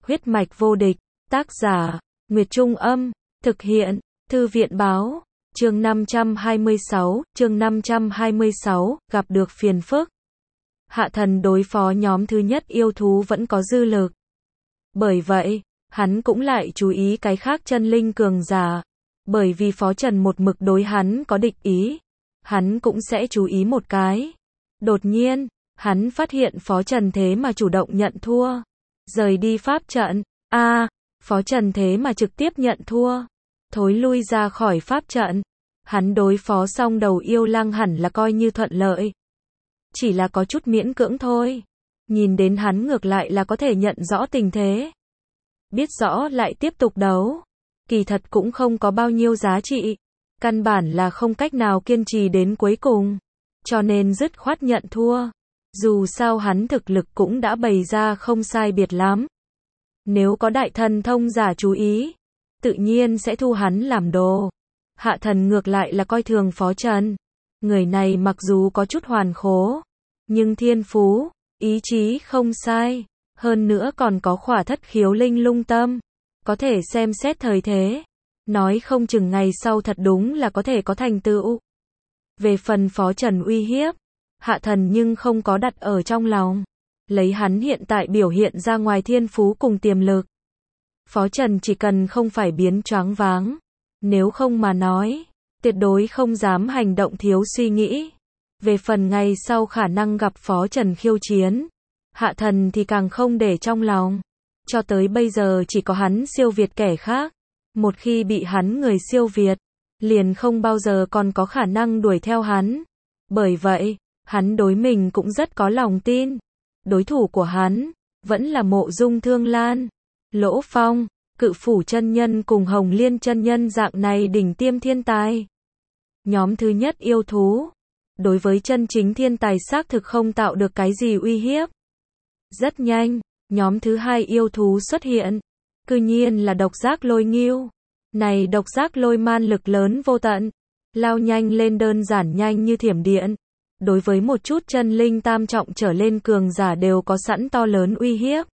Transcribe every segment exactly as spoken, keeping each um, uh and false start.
Huyết mạch vô địch, tác giả, Nguyệt Trung Âm, thực hiện, Thư viện Báo, chương năm trăm hai mươi sáu, chương năm trăm hai mươi sáu, gặp được phiền phức. Hạ Thần đối phó nhóm thứ nhất yêu thú vẫn có dư lực. Bởi vậy, hắn cũng lại chú ý cái khác chân linh cường giả. Bởi vì Phó Trần một mực đối hắn có địch ý, hắn cũng sẽ chú ý một cái. Đột nhiên, hắn phát hiện Phó Trần thế mà chủ động nhận thua. Rời đi pháp trận, a à, Phó Trần thế mà trực tiếp nhận thua. Thối lui ra khỏi pháp trận. Hắn đối phó xong đầu yêu lang hẳn là coi như thuận lợi. Chỉ là có chút miễn cưỡng thôi. Nhìn đến hắn ngược lại là có thể nhận rõ tình thế. Biết rõ lại tiếp tục đấu. Kỳ thật cũng không có bao nhiêu giá trị. Căn bản là không cách nào kiên trì đến cuối cùng. Cho nên dứt khoát nhận thua. Dù sao hắn thực lực cũng đã bày ra không sai biệt lắm. Nếu có đại thần thông giả chú ý, tự nhiên sẽ thu hắn làm đồ. Hạ Thần ngược lại là coi thường Phó Trần. Người này mặc dù có chút hoàn khố, nhưng thiên phú, ý chí không sai. Hơn nữa còn có khỏa thất khiếu linh lung tâm. Có thể xem xét thời thế. Nói không chừng ngày sau thật đúng là có thể có thành tựu. Về phần Phó Trần uy hiếp, Hạ Thần nhưng không có đặt ở trong lòng. Lấy hắn hiện tại biểu hiện ra ngoài thiên phú cùng tiềm lực. Phó Trần chỉ cần không phải biến choáng váng. Nếu không mà nói, tuyệt đối không dám hành động thiếu suy nghĩ. Về phần ngày sau khả năng gặp Phó Trần khiêu chiến, Hạ Thần thì càng không để trong lòng. Cho tới bây giờ chỉ có hắn siêu việt kẻ khác. Một khi bị hắn người siêu việt, liền không bao giờ còn có khả năng đuổi theo hắn. Bởi vậy, hắn đối mình cũng rất có lòng tin. Đối thủ của hắn, vẫn là Mộ Dung Thương Lan, Lỗ Phong, Cự Phủ chân nhân cùng Hồng Liên chân nhân dạng này đỉnh tiêm thiên tài. Nhóm thứ nhất yêu thú, đối với chân chính thiên tài xác thực không tạo được cái gì uy hiếp. Rất nhanh, nhóm thứ hai yêu thú xuất hiện. Cư nhiên là độc giác lôi ngưu. Này độc giác lôi man lực lớn vô tận, lao nhanh lên đơn giản nhanh như thiểm điện. Đối với một chút chân linh tam trọng trở lên cường giả đều có sẵn to lớn uy hiếp.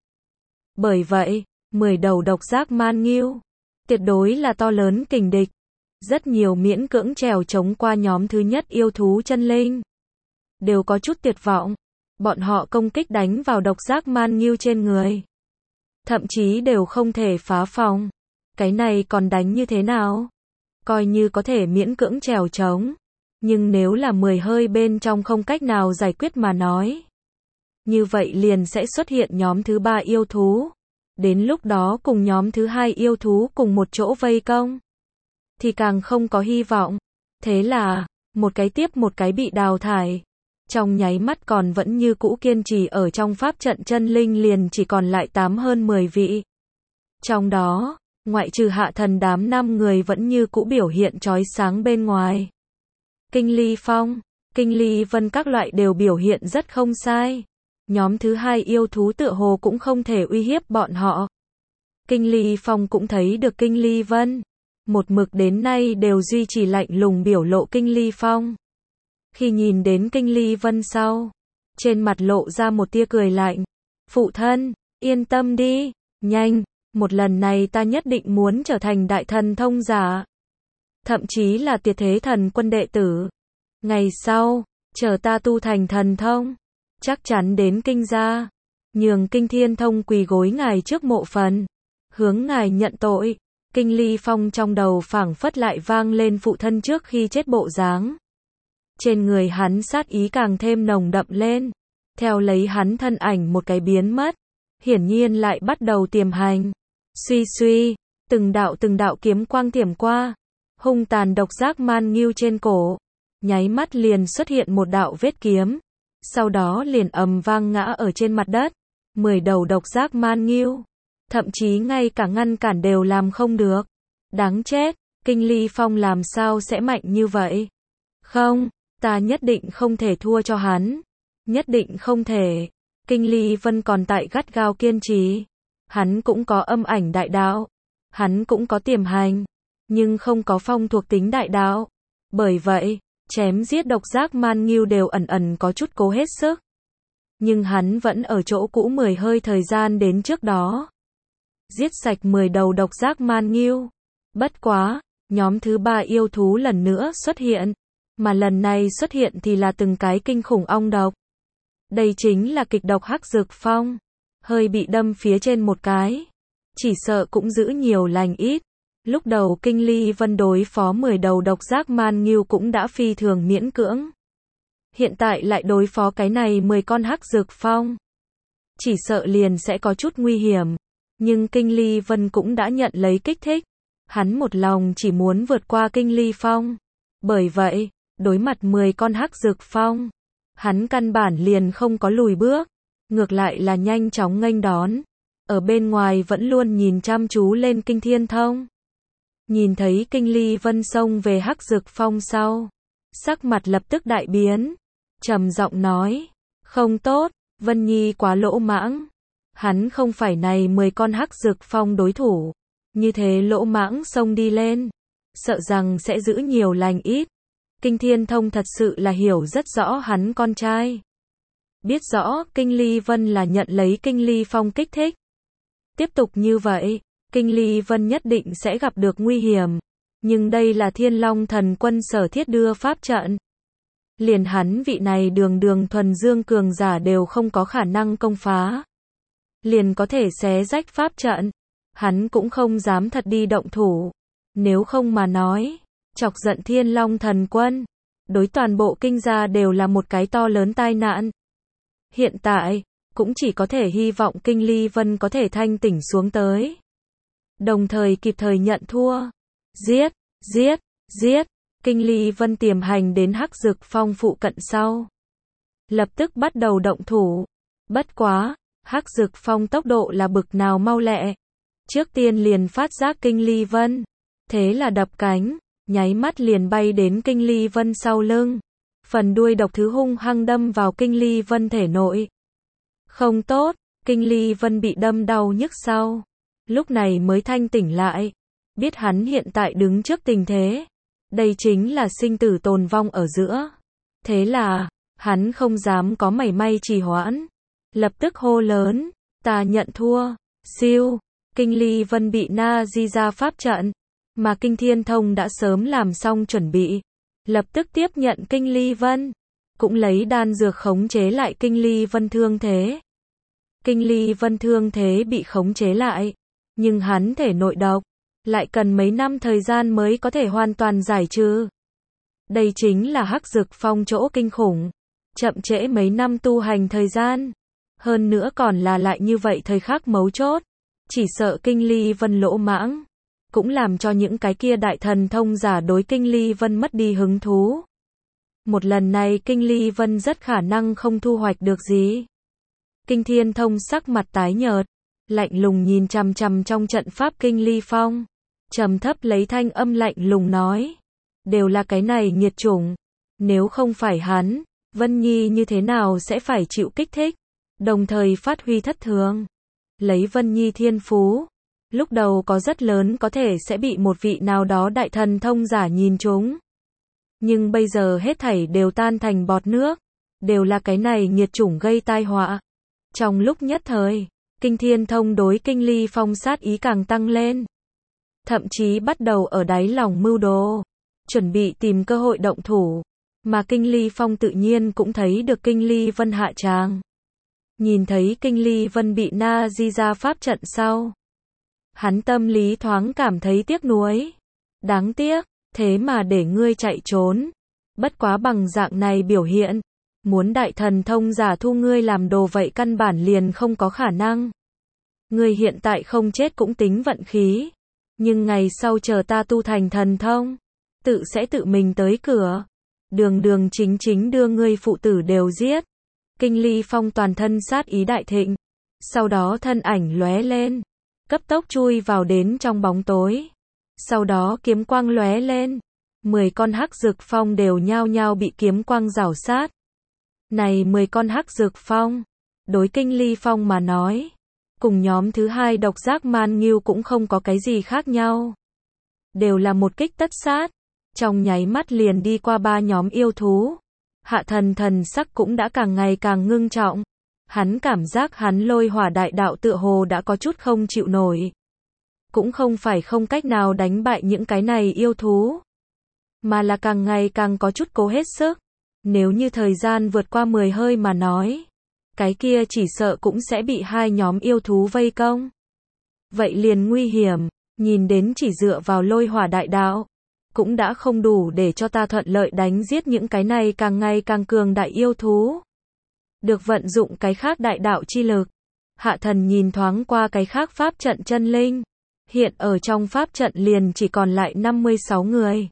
Bởi vậy, mười đầu độc giác man ngưu, tuyệt đối là to lớn kình địch. Rất nhiều miễn cưỡng trèo chống qua nhóm thứ nhất yêu thú chân linh. Đều có chút tuyệt vọng. Bọn họ công kích đánh vào độc giác man ngưu trên người. Thậm chí đều không thể phá phòng. Cái này còn đánh như thế nào? Coi như có thể miễn cưỡng trèo chống. Nhưng nếu là mười hơi bên trong không cách nào giải quyết mà nói, như vậy liền sẽ xuất hiện nhóm thứ ba yêu thú. Đến lúc đó cùng nhóm thứ hai yêu thú cùng một chỗ vây công, thì càng không có hy vọng. Thế là, một cái tiếp một cái bị đào thải. Trong nháy mắt còn vẫn như cũ kiên trì ở trong pháp trận chân linh liền chỉ còn lại tám hơn mười vị. Trong đó, ngoại trừ Hạ Thần đám năm người vẫn như cũ biểu hiện chói sáng bên ngoài. Kinh Ly Phong, Kinh Ly Vân các loại đều biểu hiện rất không sai. Nhóm thứ hai yêu thú tựa hồ cũng không thể uy hiếp bọn họ. Kinh Ly Phong cũng thấy được Kinh Ly Vân. Một mực đến nay đều duy trì lạnh lùng biểu lộ Kinh Ly Phong. Khi nhìn đến Kinh Ly Vân sau, trên mặt lộ ra một tia cười lạnh. Phụ thân, yên tâm đi, nhanh, một lần này ta nhất định muốn trở thành đại thần thông giả. Thậm chí là Tuyệt Thế Thần Quân đệ tử. Ngày sau, chờ ta tu thành thần thông, chắc chắn đến kinh gia, nhường Kinh Thiên Thông quỳ gối ngài trước mộ phần, hướng ngài nhận tội. Kinh Ly Phong trong đầu phảng phất lại vang lên phụ thân trước khi chết bộ dáng. Trên người hắn sát ý càng thêm nồng đậm lên. Theo lấy hắn thân ảnh một cái biến mất, hiển nhiên lại bắt đầu tiềm hành. Suy suy, từng đạo từng đạo kiếm quang tiềm qua. Hung tàn độc giác man ngưu trên cổ, nháy mắt liền xuất hiện một đạo vết kiếm, sau đó liền ầm vang ngã ở trên mặt đất. Mười đầu độc giác man ngưu, thậm chí ngay cả ngăn cản đều làm không được. Đáng chết, Kinh Ly Phong làm sao sẽ mạnh như vậy? Không, ta nhất định không thể thua cho hắn. Nhất định không thể. Kinh Ly Vân còn tại gắt gao kiên trì. Hắn cũng có âm ảnh đại đạo, hắn cũng có tiềm hành, nhưng không có phong thuộc tính đại đạo. Bởi vậy, chém giết độc giác man ngưu đều ẩn ẩn có chút cố hết sức. Nhưng hắn vẫn ở chỗ cũ mười hơi thời gian đến trước đó. giết sạch mười đầu độc giác man nghiêu. Bất quá, nhóm thứ ba yêu thú lần nữa xuất hiện, mà lần này xuất hiện thì là từng cái kinh khủng ong độc. Đây chính là kịch độc hắc dược phong, hơi bị đâm phía trên một cái, chỉ sợ cũng giữ nhiều lành ít. Lúc đầu Kinh Ly Vân đối phó mười đầu độc giác man nghiêu cũng đã phi thường miễn cưỡng. Hiện tại lại đối phó cái này mười con hắc dược phong, chỉ sợ liền sẽ có chút nguy hiểm. Nhưng Kinh Ly Vân cũng đã nhận lấy kích thích, hắn một lòng chỉ muốn vượt qua Kinh Ly Phong. Bởi vậy, đối mặt mười con hắc dược phong, hắn căn bản liền không có lùi bước, ngược lại là nhanh chóng nghênh đón. Ở bên ngoài vẫn luôn nhìn chăm chú lên Kinh Thiên Thông. Nhìn thấy Kinh Ly Vân xông về hắc dược phong sau, sắc mặt lập tức đại biến, trầm giọng nói, không tốt, Vân Nhi quá lỗ mãng. Hắn không phải này mười con hắc dược phong đối thủ, như thế lỗ mãng xông đi lên, sợ rằng sẽ giữ nhiều lành ít. Kinh Thiên Thông thật sự là hiểu rất rõ hắn con trai. Biết rõ Kinh Ly Vân là nhận lấy Kinh Ly Phong kích thích. Tiếp tục như vậy, Kinh Ly Vân nhất định sẽ gặp được nguy hiểm. Nhưng đây là Thiên Long Thần Quân sở thiết đưa pháp trận. Liền hắn vị này đường đường thuần dương cường giả đều không có khả năng công phá. Liền có thể xé rách pháp trận. Hắn cũng không dám thật đi động thủ. Nếu không mà nói, chọc giận Thiên Long Thần Quân, đối toàn bộ kinh gia đều là một cái to lớn tai nạn. Hiện tại, cũng chỉ có thể hy vọng Kinh Ly Vân có thể thanh tỉnh xuống tới. Đồng thời kịp thời nhận thua. Giết, giết, giết. Kinh Ly Vân tiềm hành đến hắc dược phong phụ cận sau, lập tức bắt đầu động thủ. Bất quá, hắc dược phong tốc độ là bực nào mau lẹ. Trước tiên liền phát giác Kinh Ly Vân. Thế là đập cánh, nháy mắt liền bay đến Kinh Ly Vân sau lưng. Phần đuôi độc thứ hung hăng đâm vào Kinh Ly Vân thể nội. Không tốt, Kinh Ly Vân bị đâm đau nhức sau. Lúc này mới thanh tỉnh lại. Biết hắn hiện tại đứng trước tình thế. Đây chính là sinh tử tồn vong ở giữa. Thế là, hắn không dám có mảy may trì hoãn. Lập tức hô lớn, ta nhận thua. Siêu, Kinh Ly Vân bị na di ra pháp trận. Mà Kinh Thiên Thông đã sớm làm xong chuẩn bị. Lập tức tiếp nhận Kinh Ly Vân. Cũng lấy đan dược khống chế lại Kinh Ly Vân thương thế. Kinh Ly Vân thương thế bị khống chế lại. Nhưng hắn thể nội độc, lại cần mấy năm thời gian mới có thể hoàn toàn giải trừ. Đây chính là hắc dược phong chỗ kinh khủng. Chậm trễ mấy năm tu hành thời gian. Hơn nữa còn là lại như vậy thời khắc mấu chốt. Chỉ sợ Kinh Ly Vân lỗ mãng. Cũng làm cho những cái kia đại thần thông giả đối Kinh Ly Vân mất đi hứng thú. Một lần này Kinh Ly Vân rất khả năng không thu hoạch được gì. Kinh Thiên Thông sắc mặt tái nhợt, lạnh lùng nhìn chằm chằm trong trận pháp Kinh Ly Phong. Trầm thấp lấy thanh âm lạnh lùng nói. Đều là cái này nghiệt chủng. Nếu không phải hắn, Vân Nhi như thế nào sẽ phải chịu kích thích, đồng thời phát huy thất thường. Lấy Vân Nhi thiên phú, lúc đầu có rất lớn có thể sẽ bị một vị nào đó đại thần thông giả nhìn trúng. Nhưng bây giờ hết thảy đều tan thành bọt nước. Đều là cái này nghiệt chủng gây tai họa. Trong lúc nhất thời, Kinh Thiên Thông đối Kinh Ly Phong sát ý càng tăng lên. Thậm chí bắt đầu ở đáy lòng mưu đồ, chuẩn bị tìm cơ hội động thủ. Mà Kinh Ly Phong tự nhiên cũng thấy được Kinh Ly Vân hạ tràng. Nhìn thấy Kinh Ly Vân bị na di ra pháp trận sau, hắn tâm lý thoáng cảm thấy tiếc nuối. Đáng tiếc, thế mà để ngươi chạy trốn. Bất quá bằng dạng này biểu hiện, muốn đại thần thông giả thu ngươi làm đồ vậy căn bản liền không có khả năng. Ngươi hiện tại không chết cũng tính vận khí. Nhưng ngày sau chờ ta tu thành thần thông, tự sẽ tự mình tới cửa. Đường đường chính chính đưa ngươi phụ tử đều giết. Kinh Ly Phong toàn thân sát ý đại thịnh. Sau đó thân ảnh lóe lên, cấp tốc chui vào đến trong bóng tối. Sau đó kiếm quang lóe lên. Mười con hắc dược phong đều nhao nhao bị kiếm quang rảo sát. Này mười con hắc dược phong, đối Kinh Ly Phong mà nói, cùng nhóm thứ hai độc giác man nghiêu cũng không có cái gì khác nhau. Đều là một kích tất sát. Trong nháy mắt liền đi qua ba nhóm yêu thú. Hạ thần thần sắc cũng đã càng ngày càng ngưng trọng. Hắn cảm giác hắn lôi hỏa đại đạo tựa hồ đã có chút không chịu nổi. cũng không phải không cách nào đánh bại những cái này yêu thú, mà là càng ngày càng có chút cố hết sức. Nếu như thời gian vượt qua mười hơi mà nói, cái kia chỉ sợ cũng sẽ bị hai nhóm yêu thú vây công. Vậy liền nguy hiểm, nhìn đến chỉ dựa vào lôi hỏa đại đạo, cũng đã không đủ để cho ta thuận lợi đánh giết những cái này càng ngày càng cường đại yêu thú. Được vận dụng cái khác đại đạo chi lực. Hạ thần nhìn thoáng qua cái khác pháp trận chân linh. Hiện ở trong pháp trận liền chỉ còn lại năm mươi sáu người.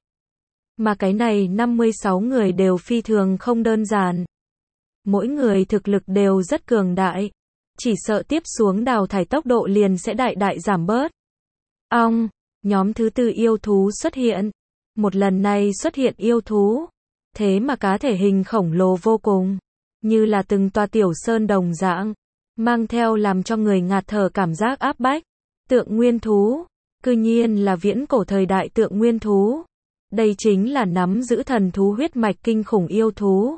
Mà cái này năm mươi sáu người đều phi thường không đơn giản. Mỗi người thực lực đều rất cường đại. Chỉ sợ tiếp xuống đào thải tốc độ liền sẽ đại đại giảm bớt. Ong, nhóm thứ tư yêu thú xuất hiện. Một lần này xuất hiện yêu thú. Thế mà cá thể hình khổng lồ vô cùng. Như là từng tòa tiểu sơn đồng dạng. Mang theo làm cho người ngạt thở cảm giác áp bách. Tượng nguyên thú. Cư nhiên là viễn cổ thời đại tượng nguyên thú. Đây chính là nắm giữ thần thú huyết mạch kinh khủng yêu thú.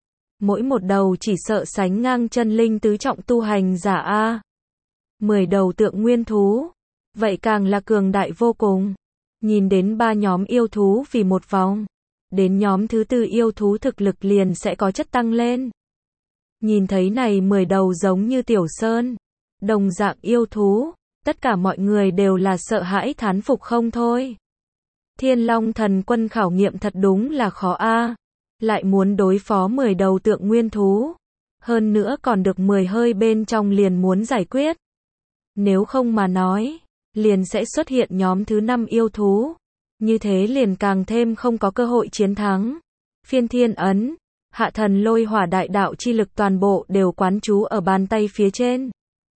Mỗi một đầu chỉ sợ sánh ngang chân linh tứ trọng tu hành giả A. Mười đầu tượng nguyên thú. Vậy càng là cường đại vô cùng. Nhìn đến ba nhóm yêu thú vì một vòng. Đến nhóm thứ tư yêu thú thực lực liền sẽ có chất tăng lên. Nhìn thấy này mười đầu giống như tiểu sơn. Đồng dạng yêu thú. Tất cả mọi người đều là sợ hãi thán phục không thôi. Thiên Long thần quân khảo nghiệm thật đúng là khó a. Lại muốn đối phó mười đầu tượng nguyên thú. Hơn nữa còn được mười hơi bên trong liền muốn giải quyết. Nếu không mà nói, liền sẽ xuất hiện nhóm thứ năm yêu thú. Như thế liền càng thêm không có cơ hội chiến thắng. Phiên thiên ấn, hạ thần lôi hỏa đại đạo chi lực toàn bộ đều quán trú ở bàn tay phía trên.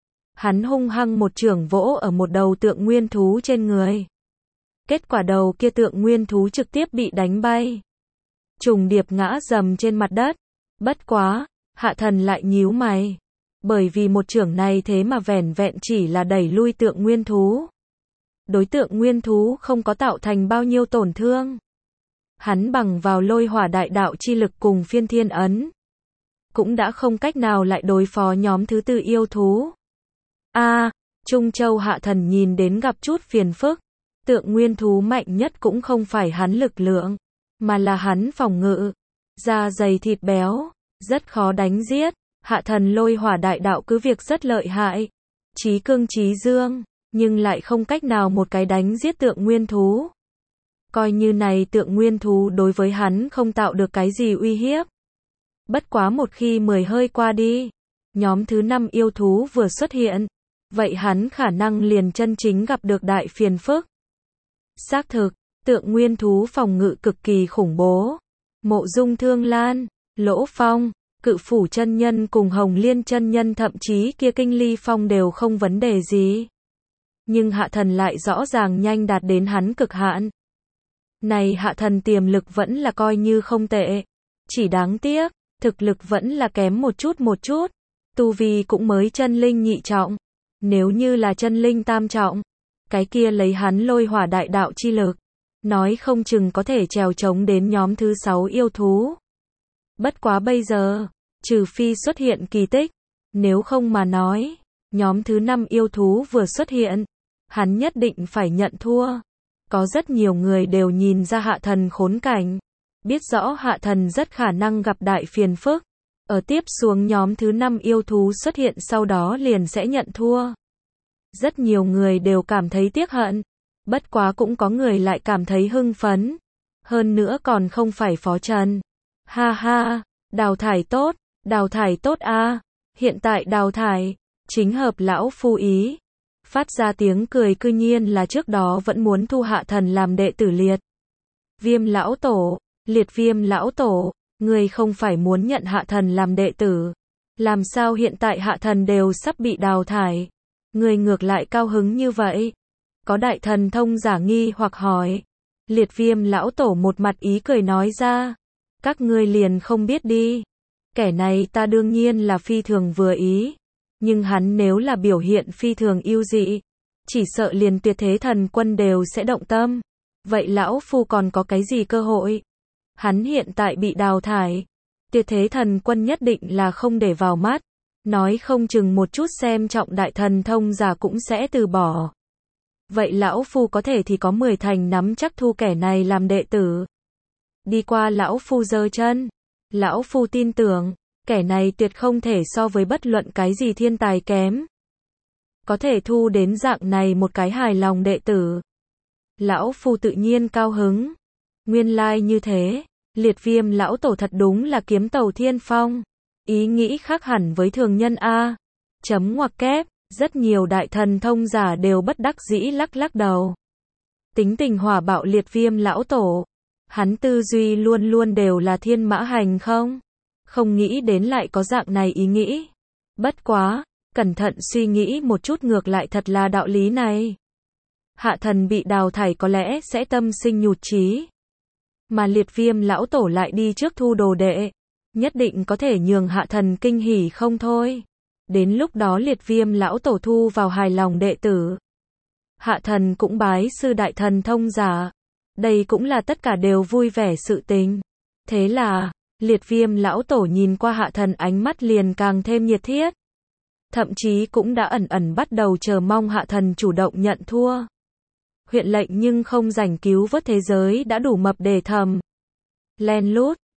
Hắn hung hăng một chưởng vỗ ở một đầu tượng nguyên thú trên người. Kết quả đầu kia tượng nguyên thú trực tiếp bị đánh bay. Trùng điệp ngã dầm trên mặt đất. Bất quá, hạ thần lại nhíu mày. Bởi vì một chưởng này thế mà vẻn vẹn chỉ là đẩy lui tượng nguyên thú. Đối tượng nguyên thú không có tạo thành bao nhiêu tổn thương. Hắn bằng vào lôi hỏa đại đạo chi lực cùng phiên thiên ấn. Cũng đã không cách nào lại đối phó nhóm thứ tư yêu thú. A, Trung Châu hạ thần nhìn đến gặp chút phiền phức. Tượng nguyên thú mạnh nhất cũng không phải hắn lực lượng, mà là hắn phòng ngự. Da dày thịt béo, rất khó đánh giết. Hạ thần lôi hỏa đại đạo cứ việc rất lợi hại. Chí cương chí dương, nhưng lại không cách nào một cái đánh giết tượng nguyên thú. Coi như này tượng nguyên thú đối với hắn không tạo được cái gì uy hiếp. Bất quá một khi mười hơi qua đi, nhóm thứ năm yêu thú vừa xuất hiện, vậy hắn khả năng liền chân chính gặp được đại phiền phức. Xác thực, tượng nguyên thú phòng ngự cực kỳ khủng bố. Mộ Dung Thương Lan, Lỗ Phong, Cự Phủ chân nhân cùng Hồng Liên chân nhân thậm chí kia Kinh Ly Phong đều không vấn đề gì. Nhưng hạ thần lại rõ ràng nhanh đạt đến hắn cực hạn. Này hạ thần tiềm lực vẫn là coi như không tệ. Chỉ đáng tiếc, thực lực vẫn là kém một chút một chút. Tu vi cũng mới chân linh nhị trọng. Nếu như là chân linh tam trọng, cái kia lấy hắn lôi hỏa đại đạo chi lực, nói không chừng có thể trèo chống đến nhóm thứ sáu yêu thú. Bất quá bây giờ, trừ phi xuất hiện kỳ tích, nếu không mà nói, nhóm thứ năm yêu thú vừa xuất hiện, hắn nhất định phải nhận thua. Có rất nhiều người đều nhìn ra hạ thần khốn cảnh, biết rõ hạ thần rất khả năng gặp đại phiền phức. Ở tiếp xuống nhóm thứ năm yêu thú xuất hiện sau đó liền sẽ nhận thua. Rất nhiều người đều cảm thấy tiếc hận, bất quá cũng có người lại cảm thấy hưng phấn. Hơn nữa còn không phải phó trần. Ha ha, đào thải tốt, đào thải tốt a, hiện tại đào thải, chính hợp lão phu ý. Phát ra tiếng cười cư nhiên là trước đó vẫn muốn thu hạ thần làm đệ tử Liệt Viêm lão tổ, Liệt Viêm lão tổ, người không phải muốn nhận hạ thần làm đệ tử. Làm sao hiện tại hạ thần đều sắp bị đào thải? Người ngược lại cao hứng như vậy. Có đại thần thông giả nghi hoặc hỏi. Liệt Viêm lão tổ một mặt ý cười nói ra. Các ngươi liền không biết đi. Kẻ này ta đương nhiên là phi thường vừa ý. Nhưng hắn nếu là biểu hiện phi thường yêu dị, chỉ sợ liền tuyệt thế thần quân đều sẽ động tâm. Vậy lão phu còn có cái gì cơ hội? Hắn hiện tại bị đào thải. Tuyệt thế thần quân nhất định là không để vào mắt. Nói không chừng một chút xem trọng đại thần thông giả cũng sẽ từ bỏ. vậy lão phu có thể thì có mười thành nắm chắc thu kẻ này làm đệ tử. Đi qua lão phu giơ chân. Lão phu tin tưởng, kẻ này tuyệt không thể so với bất luận cái gì thiên tài kém. Có thể thu đến dạng này một cái hài lòng đệ tử. Lão phu tự nhiên cao hứng. Nguyên lai như thế, Liệt Viêm lão tổ thật đúng là kiếm tàu thiên phong. Ý nghĩ khác hẳn với thường nhân a. Chấm ngoặc kép, rất nhiều đại thần thông giả đều bất đắc dĩ lắc lắc đầu. Tính tình hỏa bạo Liệt Viêm lão tổ, hắn tư duy luôn luôn đều là thiên mã hành không? Không nghĩ đến lại có dạng này ý nghĩ. Bất quá, cẩn thận suy nghĩ một chút ngược lại thật là đạo lý này. Hạ thần bị đào thải có lẽ sẽ tâm sinh nhụt chí. Mà Liệt Viêm lão tổ lại đi trước thu đồ đệ. Nhất định có thể nhường hạ thần kinh hỉ không thôi. Đến lúc đó Liệt Viêm lão tổ thu vào hài lòng đệ tử. Hạ thần cũng bái sư đại thần thông giả. Đây cũng là tất cả đều vui vẻ sự tình. Thế là, Liệt Viêm lão tổ nhìn qua hạ thần ánh mắt liền càng thêm nhiệt thiết. Thậm chí cũng đã ẩn ẩn bắt đầu chờ mong hạ thần chủ động nhận thua. Huyện lệnh nhưng không rảnh cứu vớt thế giới đã đủ mập để thầm. Len lút,